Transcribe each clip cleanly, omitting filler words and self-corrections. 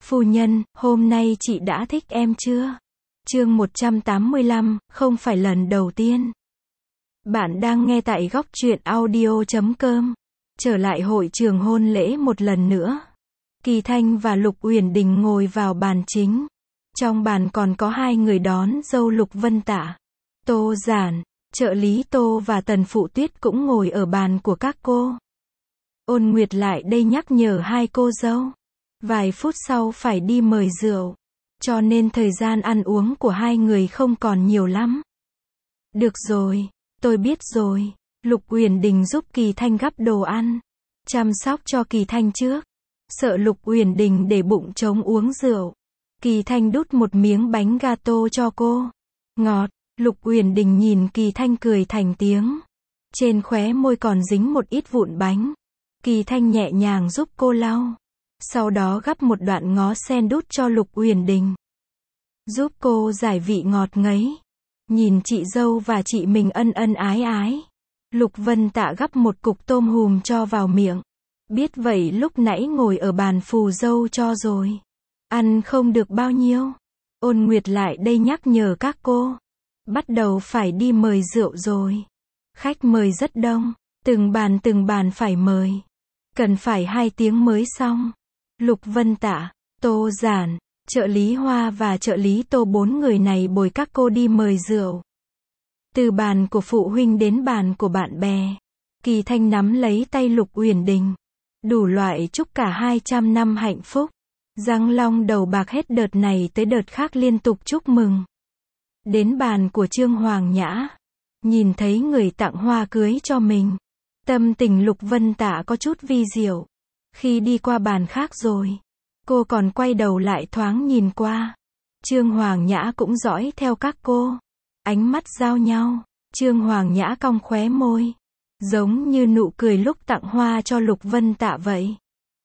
Phu nhân, hôm nay chị đã thích em chưa? Chương 185, không phải lần đầu tiên. Bạn đang nghe tại góc truyện audio.com. Trở lại hội trường hôn lễ một lần nữa. Kỳ Thanh và Lục Uyển Đình ngồi vào bàn chính. Trong bàn còn có hai người đón dâu Lục Vân Tạ, Tô Giản, trợ lý Tô và Tần Phụ Tuyết cũng ngồi ở bàn của các cô. Ôn Nguyệt lại đây nhắc nhở hai cô dâu. Vài phút sau phải đi mời rượu, cho nên thời gian ăn uống của hai người không còn nhiều lắm. Được rồi, tôi biết rồi. Lục Uyển Đình giúp Kỳ Thanh gắp đồ ăn, chăm sóc cho Kỳ Thanh trước. Sợ Lục Uyển Đình để bụng trống uống rượu, Kỳ Thanh đút một miếng bánh gato cho cô. Ngọt. Lục Uyển Đình nhìn Kỳ Thanh cười thành tiếng. Trên khóe môi còn dính một ít vụn bánh. Kỳ Thanh nhẹ nhàng giúp cô lau. Sau đó gắp một đoạn ngó sen đút cho Lục Uyển Đình, giúp cô giải vị ngọt ngấy. Nhìn chị dâu và chị mình ân ân ái ái, Lục Vân Tạ gắp một cục tôm hùm cho vào miệng. Biết vậy lúc nãy ngồi ở bàn phù dâu cho rồi, ăn không được bao nhiêu. Ôn Nguyệt lại đây nhắc nhở các cô, bắt đầu phải đi mời rượu rồi. Khách mời rất đông, từng bàn phải mời, cần phải 2 tiếng mới xong. Lục Vân Tạ, Tô Giản, trợ lý Hoa và trợ lý Tô 4 người này bồi các cô đi mời rượu. Từ bàn của phụ huynh đến bàn của bạn bè, Kỳ Thanh nắm lấy tay Lục Uyển Đình, đủ loại chúc cả 200 năm hạnh phúc. Răng long đầu bạc hết đợt này tới đợt khác liên tục chúc mừng. Đến bàn của Trương Hoàng Nhã, nhìn thấy người tặng hoa cưới cho mình, tâm tình Lục Vân Tạ có chút vi diệu. Khi đi qua bàn khác rồi, cô còn quay đầu lại thoáng nhìn qua. Trương Hoàng Nhã cũng dõi theo các cô. Ánh mắt giao nhau, Trương Hoàng Nhã cong khóe môi, giống như nụ cười lúc tặng hoa cho Lục Vân Tạ vậy.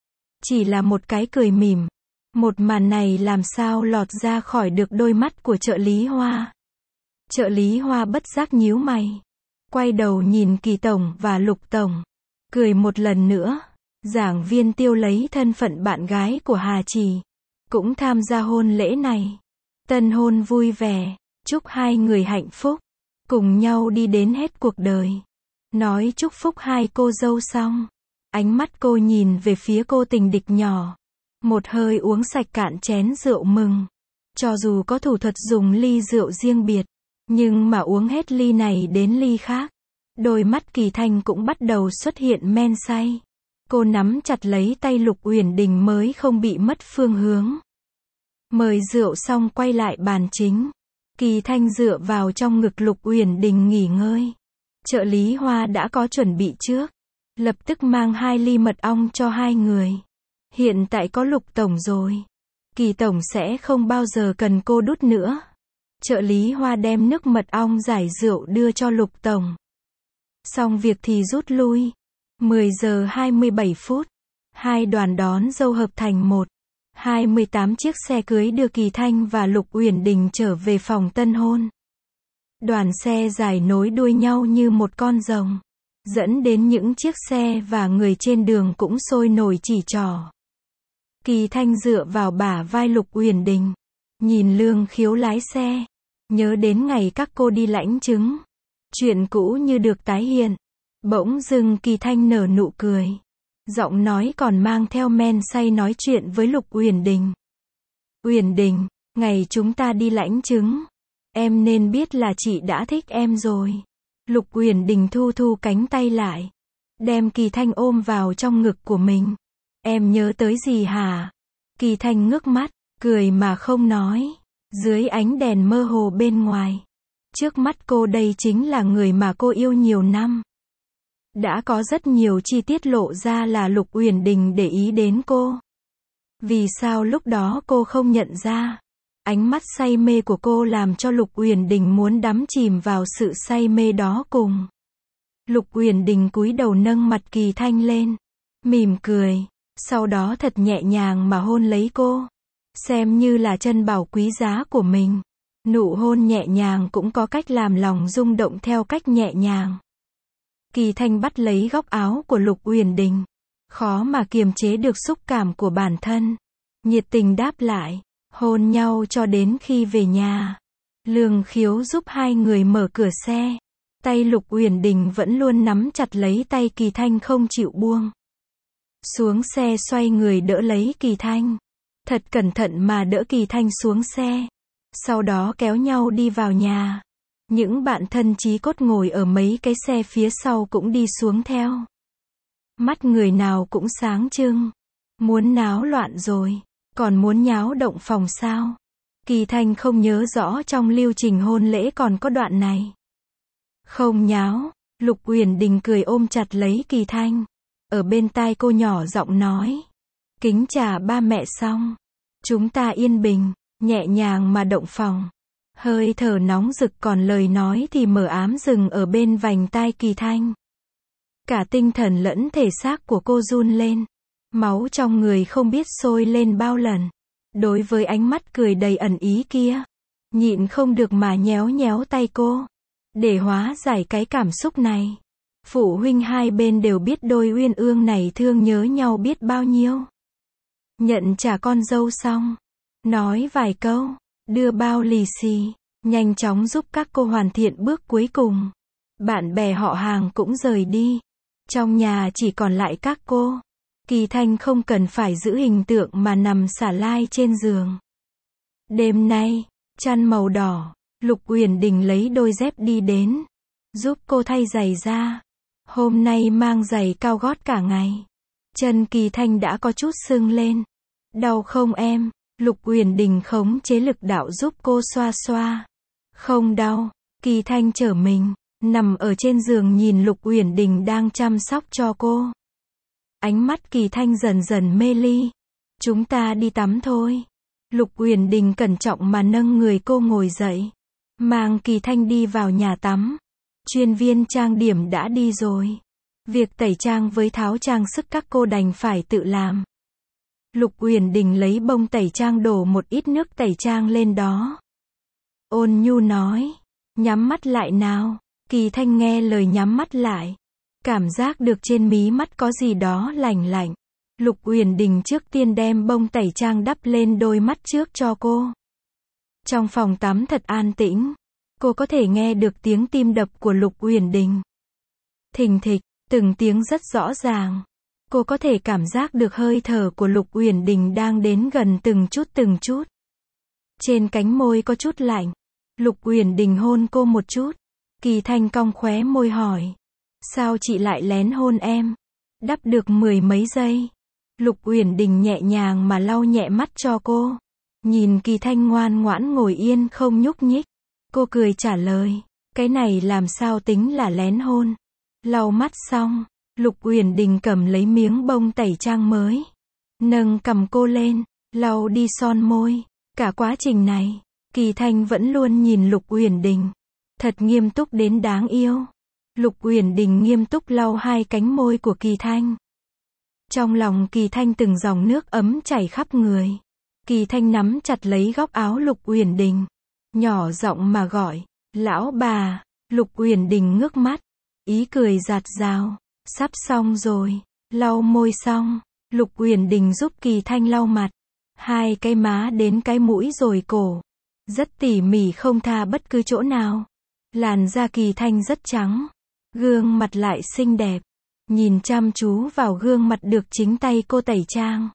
Chỉ là một cái cười mỉm. Một màn này làm sao lọt ra khỏi được đôi mắt của trợ lý Hoa. Trợ lý Hoa bất giác nhíu mày, quay đầu nhìn Kỳ Tổng và Lục Tổng, cười một lần nữa. Giảng viên Tiêu lấy thân phận bạn gái của Hà Trì, cũng tham gia hôn lễ này. Tân hôn vui vẻ, chúc hai người hạnh phúc, cùng nhau đi đến hết cuộc đời. Nói chúc phúc hai cô dâu xong, ánh mắt cô nhìn về phía cô tình địch nhỏ, một hơi uống sạch cạn chén rượu mừng. Cho dù có thủ thuật dùng ly rượu riêng biệt, nhưng mà uống hết ly này đến ly khác, đôi mắt Kỳ Thanh cũng bắt đầu xuất hiện men say. Cô nắm chặt lấy tay Lục Uyển Đình mới không bị mất phương hướng. Mời rượu xong quay lại bàn chính. Kỳ Thanh dựa vào trong ngực Lục Uyển Đình nghỉ ngơi. Trợ lý Hoa đã có chuẩn bị trước, lập tức mang 2 ly mật ong cho hai người. Hiện tại có Lục Tổng rồi, Kỳ Tổng sẽ không bao giờ cần cô đút nữa. Trợ lý Hoa đem nước mật ong giải rượu đưa cho Lục Tổng. Xong việc thì rút lui. 10 giờ 27 phút, hai đoàn đón dâu hợp thành một. 28 chiếc xe cưới đưa Kỳ Thanh và Lục Uyển Đình trở về phòng tân hôn. Đoàn xe dài nối đuôi nhau như một con rồng, dẫn đến những chiếc xe và người trên đường cũng sôi nổi chỉ trỏ. Kỳ Thanh dựa vào bả vai Lục Uyển Đình, nhìn Lương Khiếu lái xe, nhớ đến ngày các cô đi lãnh chứng. Chuyện cũ như được tái hiện. Bỗng dưng Kỳ Thanh nở nụ cười, giọng nói còn mang theo men say nói chuyện với Lục Uyển Đình. Uyển Đình, ngày chúng ta đi lãnh chứng, em nên biết là chị đã thích em rồi. Lục Uyển Đình thu thu cánh tay lại, đem Kỳ Thanh ôm vào trong ngực của mình. Em nhớ tới gì hả? Kỳ Thanh ngước mắt, cười mà không nói. Dưới ánh đèn mơ hồ bên ngoài, trước mắt cô đây chính là người mà cô yêu nhiều năm. Đã có rất nhiều chi tiết lộ ra là Lục Uyển Đình để ý đến cô. Vì sao lúc đó cô không nhận ra? Ánh mắt say mê của cô làm cho Lục Uyển Đình muốn đắm chìm vào sự say mê đó cùng. Lục Uyển Đình cúi đầu nâng mặt Kỳ Thanh lên, mỉm cười, sau đó thật nhẹ nhàng mà hôn lấy cô, xem như là trân bảo quý giá của mình. Nụ hôn nhẹ nhàng cũng có cách làm lòng rung động theo cách nhẹ nhàng. Kỳ Thanh bắt lấy góc áo của Lục Uyển Đình, khó mà kiềm chế được xúc cảm của bản thân. nhiệt tình đáp lại, hôn nhau cho đến khi về nhà. Lương Khiếu giúp hai người mở cửa xe. Tay Lục Uyển Đình vẫn luôn nắm chặt lấy tay Kỳ Thanh không chịu buông. Xuống xe xoay người đỡ lấy Kỳ Thanh. Thật cẩn thận mà đỡ Kỳ Thanh xuống xe. Sau đó kéo nhau đi vào nhà. Những bạn thân chí cốt ngồi ở mấy cái xe phía sau cũng đi xuống theo. Mắt người nào cũng sáng trưng. Muốn náo loạn rồi. Còn muốn nháo động phòng sao? Kỳ Thanh không nhớ rõ trong lưu trình hôn lễ còn có đoạn này. Không nháo. Lục Uyển Đình cười ôm chặt lấy Kỳ Thanh. Ở bên tai cô nhỏ giọng nói. Kính chào ba mẹ xong. Chúng ta yên bình, nhẹ nhàng mà động phòng. Hơi thở nóng rực còn lời nói thì mờ ám dừng ở bên vành tai Kỳ Thanh. Cả tinh thần lẫn thể xác của cô run lên. Máu trong người không biết sôi lên bao lần. Đối với ánh mắt cười đầy ẩn ý kia, nhịn không được mà nhéo nhéo tay cô. Để hóa giải cái cảm xúc này. Phụ huynh hai bên đều biết đôi uyên ương này thương nhớ nhau biết bao nhiêu. Nhận trả con dâu xong, nói vài câu, đưa bao lì xì, nhanh chóng giúp các cô hoàn thiện bước cuối cùng. Bạn bè họ hàng cũng rời đi. Trong nhà chỉ còn lại các cô. Kỳ Thanh không cần phải giữ hình tượng mà nằm xả lai trên giường. Đêm nay, chăn màu đỏ, Lục Uyển Đình lấy đôi dép đi đến, giúp cô thay giày ra. Hôm nay mang giày cao gót cả ngày. Chân Kỳ Thanh đã có chút sưng lên. Đau không em? Lục Uyển Đình khống chế lực đạo giúp cô xoa xoa. Không đau. Kỳ Thanh trở mình, nằm ở trên giường nhìn Lục Uyển Đình đang chăm sóc cho cô. Ánh mắt Kỳ Thanh dần dần mê ly. Chúng ta đi tắm thôi. Lục Uyển Đình cẩn trọng mà nâng người cô ngồi dậy. Mang Kỳ Thanh đi vào nhà tắm. Chuyên viên trang điểm đã đi rồi. Việc tẩy trang với tháo trang sức các cô đành phải tự làm. Lục Uyển Đình lấy bông tẩy trang đổ một ít nước tẩy trang lên đó. Ôn nhu nói. Nhắm mắt lại nào. Kỳ Thanh nghe lời nhắm mắt lại. Cảm giác được trên mí mắt có gì đó lạnh lạnh. Lục Uyển Đình trước tiên đem bông tẩy trang đắp lên đôi mắt trước cho cô. Trong phòng tắm thật an tĩnh. Cô có thể nghe được tiếng tim đập của Lục Uyển Đình. Thình thịch, từng tiếng rất rõ ràng. Cô có thể cảm giác được hơi thở của Lục Uyển Đình đang đến gần từng chút từng chút. Trên cánh môi có chút lạnh. Lục Uyển Đình hôn cô một chút. Kỳ Thanh cong khóe môi hỏi. Sao chị lại lén hôn em? Đắp được 10 mấy giây. Lục Uyển Đình nhẹ nhàng mà lau nhẹ mắt cho cô. Nhìn Kỳ Thanh ngoan ngoãn ngồi yên không nhúc nhích. Cô cười trả lời. Cái này làm sao tính là lén hôn? Lau mắt xong, Lục Uyển Đình cầm lấy miếng bông tẩy trang mới. Nâng cằm cô lên, lau đi son môi. Cả quá trình này, Kỳ Thanh vẫn luôn nhìn Lục Uyển Đình. Thật nghiêm túc đến đáng yêu. Lục Uyển Đình nghiêm túc lau hai cánh môi của Kỳ Thanh. Trong lòng Kỳ Thanh từng dòng nước ấm chảy khắp người. Kỳ Thanh nắm chặt lấy góc áo Lục Uyển Đình. Nhỏ giọng mà gọi. Lão bà. Lục Uyển Đình ngước mắt. Ý cười rạt rào. Sắp xong rồi. Lau môi xong. Lục Uyển Đình giúp Kỳ Thanh lau mặt. Hai cái má đến cái mũi rồi cổ. Rất tỉ mỉ không tha bất cứ chỗ nào. Làn da Kỳ Thanh rất trắng. Gương mặt lại xinh đẹp. Nhìn chăm chú vào gương mặt được chính tay cô tẩy trang.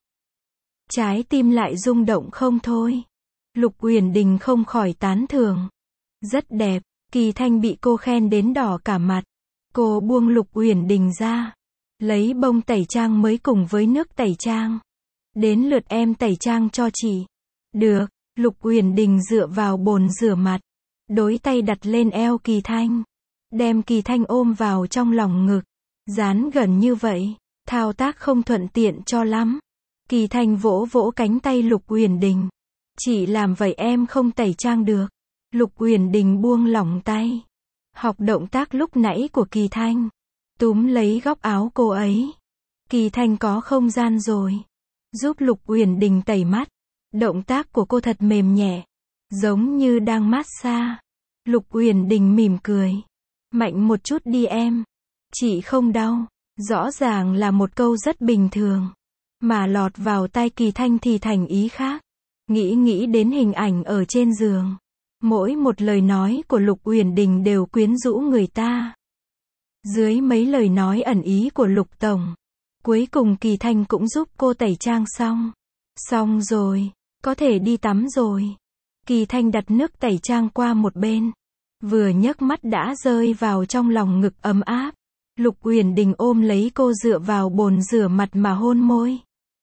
Trái tim lại rung động không thôi. Lục Uyển Đình không khỏi tán thưởng. Rất đẹp. Kỳ Thanh bị cô khen đến đỏ cả mặt. Cô buông Lục Uyển Đình ra. Lấy bông tẩy trang mới cùng với nước tẩy trang. Đến lượt em tẩy trang cho chị. Được. Lục Uyển Đình dựa vào bồn rửa mặt. Đôi tay đặt lên eo Kỳ Thanh. Đem Kỳ Thanh ôm vào trong lòng ngực. Dán gần như vậy. Thao tác không thuận tiện cho lắm. Kỳ Thanh vỗ vỗ cánh tay Lục Uyển Đình. Chị làm vậy em không tẩy trang được. Lục Uyển Đình buông lỏng tay. Học động tác lúc nãy của Kỳ Thanh. Túm lấy góc áo cô ấy. Kỳ Thanh có không gian rồi. Giúp Lục Uyển Đình tẩy mắt. Động tác của cô thật mềm nhẹ. Giống như đang massage. Lục Uyển Đình mỉm cười. Mạnh một chút đi em. Chị không đau. Rõ ràng là một câu rất bình thường. Mà lọt vào tai Kỳ Thanh thì thành ý khác. Nghĩ đến hình ảnh ở trên giường. Mỗi một lời nói của Lục Uyển Đình đều quyến rũ người ta. Dưới mấy lời nói ẩn ý của Lục Tổng, cuối cùng Kỳ Thanh cũng giúp cô tẩy trang xong. Xong rồi, có thể đi tắm rồi. Kỳ Thanh đặt nước tẩy trang qua một bên. Vừa nhấc mắt đã rơi vào trong lòng ngực ấm áp. Lục Uyển Đình ôm lấy cô dựa vào bồn rửa mặt mà hôn môi.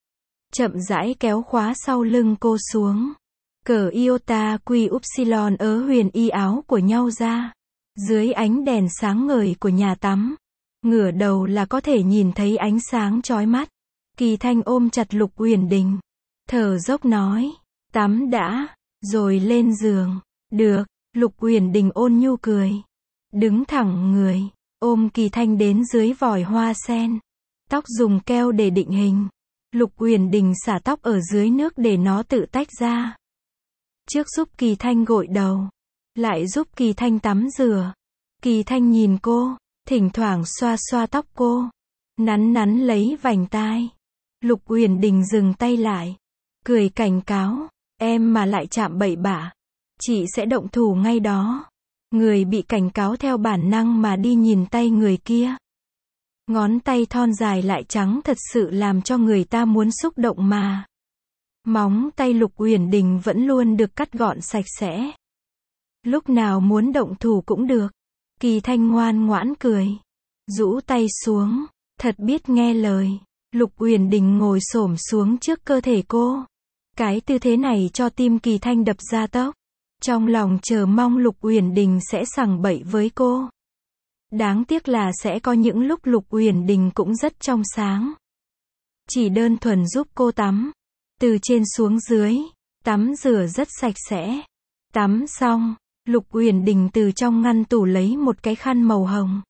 Chậm rãi kéo khóa sau lưng cô xuống. Cởi iota quy upsilon huyền y áo của nhau ra. Dưới ánh đèn sáng ngời của nhà tắm, ngửa đầu là có thể nhìn thấy ánh sáng chói mắt. Kỳ Thanh ôm chặt Lục Uyển Đình, thở dốc nói, tắm đã, rồi lên giường. Được, Lục Uyển Đình ôn nhu cười. Đứng thẳng người, ôm Kỳ Thanh đến dưới vòi hoa sen. Tóc dùng keo để định hình. Lục Uyển Đình xả tóc ở dưới nước để nó tự tách ra. Trước giúp Kỳ Thanh gội đầu, lại giúp Kỳ Thanh tắm rửa. Kỳ Thanh nhìn cô, thỉnh thoảng xoa xoa tóc cô, nắn lấy vành tai. Lục Uyển Đình dừng tay lại, cười cảnh cáo, em mà lại chạm bậy bạ, chị sẽ động thủ ngay đó. Người bị cảnh cáo theo bản năng mà đi nhìn tay người kia. Ngón tay thon dài lại trắng thật sự làm cho người ta muốn xúc động mà. Móng tay Lục Uyển Đình vẫn luôn được cắt gọn sạch sẽ. Lúc nào muốn động thủ cũng được. Kỳ Thanh ngoan ngoãn cười, rũ tay xuống, thật biết nghe lời. Lục Uyển Đình ngồi xổm xuống trước cơ thể cô. Cái tư thế này cho tim Kỳ Thanh đập ra tốc. Trong lòng chờ mong Lục Uyển Đình sẽ sằng bậy với cô. Đáng tiếc là sẽ có những lúc Lục Uyển Đình cũng rất trong sáng. Chỉ đơn thuần giúp cô tắm. Từ trên xuống dưới, tắm rửa rất sạch sẽ. Tắm xong, Lục Uyển Đình từ trong ngăn tủ lấy một cái khăn màu hồng.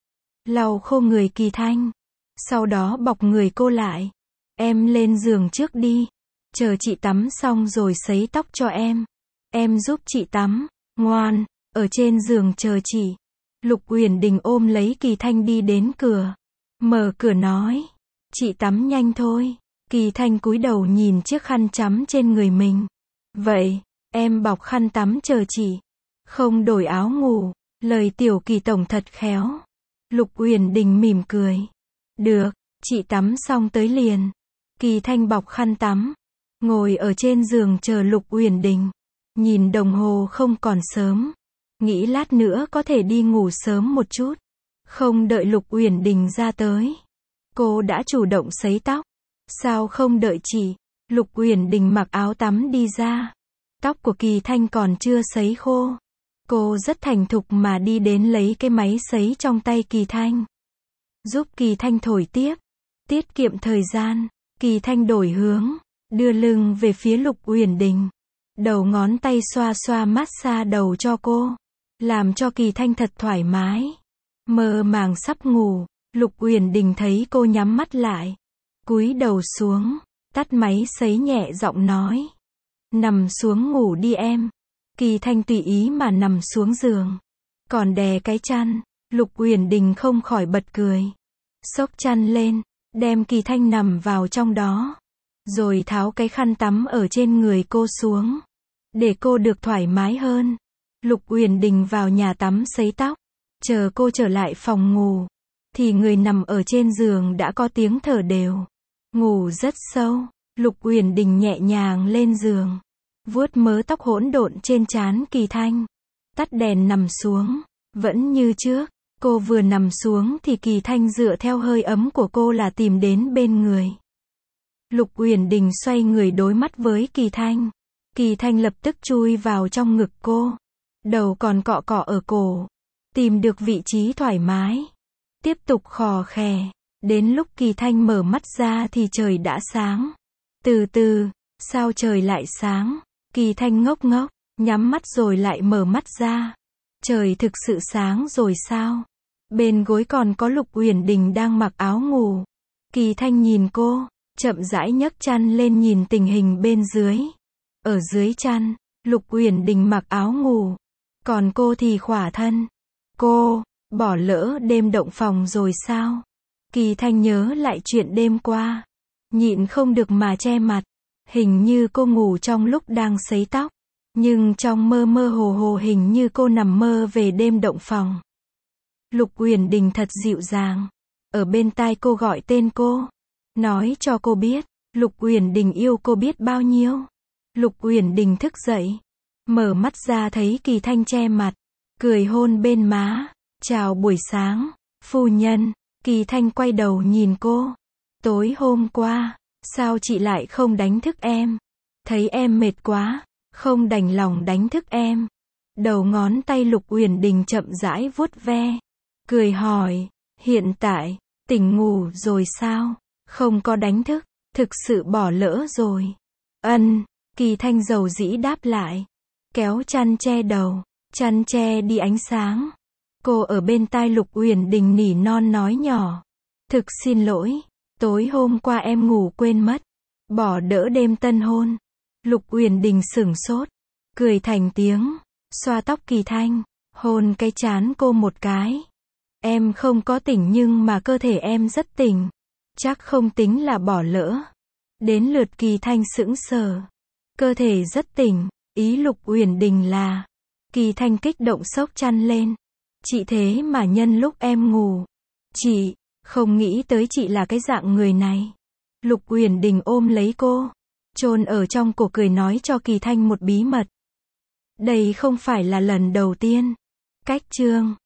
Lau khô người Kỳ Thanh. Sau đó bọc người cô lại. Em lên giường trước đi. Chờ chị tắm xong rồi sấy tóc cho em. Em giúp chị tắm. Ngoan, ở trên giường chờ chị. Lục Uyển Đình ôm lấy Kỳ Thanh đi đến cửa. Mở cửa nói. Chị tắm nhanh thôi. Kỳ Thanh cúi đầu nhìn chiếc khăn tắm trên người mình. Vậy, em bọc khăn tắm chờ chị. Không đổi áo ngủ. Lời tiểu Kỳ tổng thật khéo. Lục Uyển Đình mỉm cười. Được, chị tắm xong tới liền. Kỳ Thanh bọc khăn tắm, ngồi ở trên giường chờ Lục Uyển Đình. Nhìn đồng hồ không còn sớm. Nghĩ lát nữa có thể đi ngủ sớm một chút. Không đợi Lục Uyển Đình ra tới. Cô đã chủ động sấy tóc. Sao không đợi chị? Lục Uyển Đình mặc áo tắm đi ra. Tóc của Kỳ Thanh còn chưa sấy khô. Cô rất thành thục mà đi đến lấy cái máy sấy trong tay Kỳ Thanh. Giúp Kỳ Thanh thổi tiếp. Tiết kiệm thời gian. Kỳ Thanh đổi hướng. Đưa lưng về phía Lục Uyển Đình. Đầu ngón tay xoa xoa massage đầu cho cô. Làm cho Kỳ Thanh thật thoải mái. Mơ màng sắp ngủ. Lục Uyển Đình thấy cô nhắm mắt lại. Cúi đầu xuống. Tắt máy sấy nhẹ giọng nói. Nằm xuống ngủ đi em. Kỳ Thanh tùy ý mà nằm xuống giường. Còn đè cái chăn. Lục Uyển Đình không khỏi bật cười. Xốc chăn lên. Đem Kỳ Thanh nằm vào trong đó. Rồi tháo cái khăn tắm ở trên người cô xuống. Để cô được thoải mái hơn. Lục Uyển Đình vào nhà tắm sấy tóc. Chờ cô trở lại phòng ngủ. Thì người nằm ở trên giường đã có tiếng thở đều. Ngủ rất sâu. Lục Uyển Đình nhẹ nhàng lên giường. Vuốt mớ tóc hỗn độn trên trán Kỳ Thanh. Tắt đèn nằm xuống. Vẫn như trước. Cô vừa nằm xuống thì Kỳ Thanh dựa theo hơi ấm của cô là tìm đến bên người. Lục Uyển Đình xoay người đối mắt với Kỳ Thanh. Kỳ Thanh lập tức chui vào trong ngực cô. Đầu còn cọ cọ ở cổ. Tìm được vị trí thoải mái. Tiếp tục khò khè. Đến lúc Kỳ Thanh mở mắt ra thì trời đã sáng. Từ từ, sao trời lại sáng? Kỳ Thanh ngốc ngốc, nhắm mắt rồi lại mở mắt ra. Trời thực sự sáng rồi sao? Bên gối còn có Lục Uyển Đình đang mặc áo ngủ. Kỳ Thanh nhìn cô, chậm rãi nhấc chăn lên nhìn tình hình bên dưới. Ở dưới chăn, Lục Uyển Đình mặc áo ngủ. Còn cô thì khỏa thân. Cô, bỏ lỡ đêm động phòng rồi sao? Kỳ Thanh nhớ lại chuyện đêm qua. nhịn không được mà che mặt. Hình như cô ngủ trong lúc đang sấy tóc. Nhưng trong mơ mơ hồ hồ hình như cô nằm mơ về đêm động phòng. Lục Uyển Đình thật dịu dàng. Ở bên tai cô gọi tên cô. Nói cho cô biết, Lục Uyển Đình yêu cô biết bao nhiêu. Lục Uyển Đình thức dậy. Mở mắt ra thấy Kỳ Thanh che mặt. Cười hôn bên má. Chào buổi sáng, phu nhân. Kỳ Thanh quay đầu nhìn cô. Tối hôm qua, sao chị lại không đánh thức em? Thấy em mệt quá, không đành lòng đánh thức em. Đầu ngón tay Lục Uyển Đình chậm rãi vuốt ve. Cười hỏi, hiện tại, tỉnh ngủ rồi sao? Không có đánh thức, thực sự bỏ lỡ rồi. Ân, Kỳ Thanh dầu dĩ đáp lại. Kéo chăn che đầu, chăn che đi ánh sáng. Cô ở bên tai Lục Uyển Đình nỉ non nói nhỏ. Thực xin lỗi, tối hôm qua em ngủ quên mất. Bỏ đỡ đêm tân hôn. Lục Uyển Đình sửng sốt. Cười thành tiếng. Xoa tóc Kỳ Thanh. Hôn cái trán cô một cái. Em không có tỉnh nhưng mà cơ thể em rất tỉnh. Chắc không tính là bỏ lỡ. Đến lượt Kỳ Thanh sững sờ. Cơ thể rất tỉnh. Ý Lục Uyển Đình là. Kỳ Thanh kích động xốc chăn lên. Chị thế mà nhân lúc em ngủ. Chị, không nghĩ tới chị là cái dạng người này. Lục Uyển Đình ôm lấy cô. Chôn ở trong cổ cười nói cho Kỳ Thanh một bí mật. Đây không phải là lần đầu tiên. Cách chương